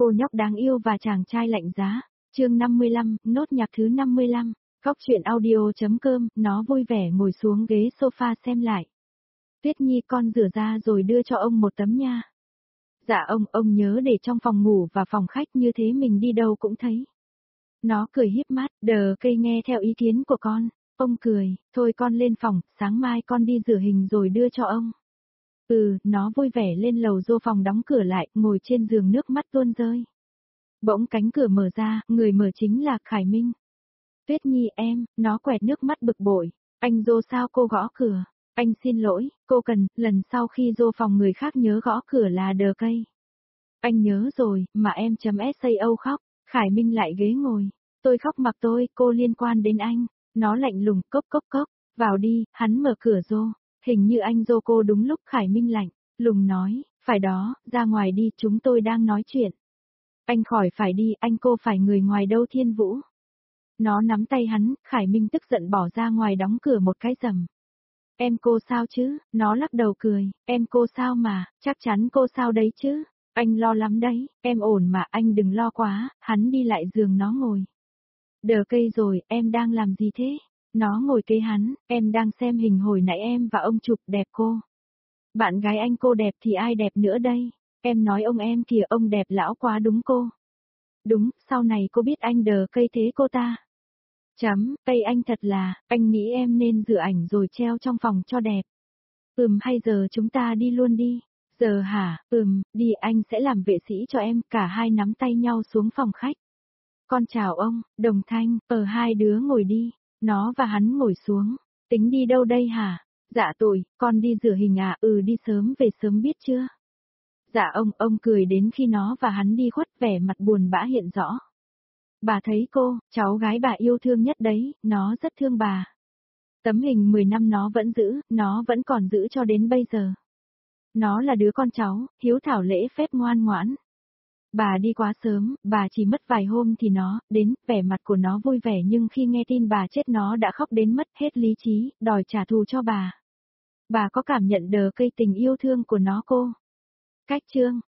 Cô nhóc đáng yêu và chàng trai lạnh giá. Chương 55, nốt nhạc thứ 55. Góc truyện audio.com, nó vui vẻ ngồi xuống ghế sofa xem lại. Tuyết Nhi, con rửa ra rồi đưa cho ông một tấm nha. Dạ ông nhớ để trong phòng ngủ và phòng khách, như thế mình đi đâu cũng thấy. Nó cười híp mắt, đờ cây nghe theo ý kiến của con. Ông cười, thôi con lên phòng, sáng mai con đi rửa hình rồi đưa cho ông. Nó vui vẻ lên lầu vô phòng đóng cửa lại, ngồi trên giường nước mắt tuôn rơi. Bỗng cánh cửa mở ra, người mở chính là Khải Minh. Tuyết Nhi em, nó quẹt nước mắt bực bội. Anh vô sao cô gõ cửa? Anh xin lỗi, cô cần, lần sau khi vô phòng người khác nhớ gõ cửa là đờ cây. Anh nhớ rồi, mà em .sao khóc. Khải Minh lại ghế ngồi. Tôi khóc mặc tôi, cô liên quan đến anh. Nó lạnh lùng, cốc cốc cốc. Vào đi, hắn mở cửa vô. Hình như anh vô cô đúng lúc. Khải Minh lạnh lùng nói, phải đó, ra ngoài đi, chúng tôi đang nói chuyện. Anh khỏi phải đi, anh cô phải người ngoài đâu Thiên Vũ. Nó nắm tay hắn, Khải Minh tức giận bỏ ra ngoài đóng cửa một cái rầm. Em cô sao chứ? Nó lắc đầu cười, em cô sao mà, chắc chắn cô sao đấy chứ? Anh lo lắm đấy, em ổn mà, anh đừng lo quá. Hắn đi lại giường nó ngồi. Đờ cây rồi, em đang làm gì thế? Nó ngồi kế hắn, em đang xem hình hồi nãy em và ông chụp, đẹp cô. Bạn gái anh cô đẹp thì ai đẹp nữa đây? Em nói ông em kìa, ông đẹp lão quá đúng cô. Đúng, sau này cô biết anh đờ cây thế cô ta. Cây anh thật là, anh nghĩ em nên rửa ảnh rồi treo trong phòng cho đẹp. Hay giờ chúng ta đi luôn đi. Giờ hả? Đi, anh sẽ làm vệ sĩ cho em. Cả hai nắm tay nhau xuống phòng khách. Con chào ông, Đồng Thanh, hai đứa ngồi đi. Nó và hắn ngồi xuống. Tính đi đâu đây hả? Dạ tội, con đi rửa hình à? Đi sớm về sớm biết chưa? Dạ ông cười đến khi nó và hắn đi khuất, vẻ mặt buồn bã hiện rõ. Bà thấy cô, cháu gái bà yêu thương nhất đấy, nó rất thương bà. Tấm hình 10 năm nó vẫn giữ, nó vẫn còn giữ cho đến bây giờ. Nó là đứa con cháu, hiếu thảo lễ phép ngoan ngoãn. Bà đi quá sớm, bà chỉ mất vài hôm thì nó đến, vẻ mặt của nó vui vẻ nhưng khi nghe tin bà chết nó đã khóc đến mất hết lý trí, đòi trả thù cho bà. Bà có cảm nhận đờ cây tình yêu thương của nó cô? Cách chương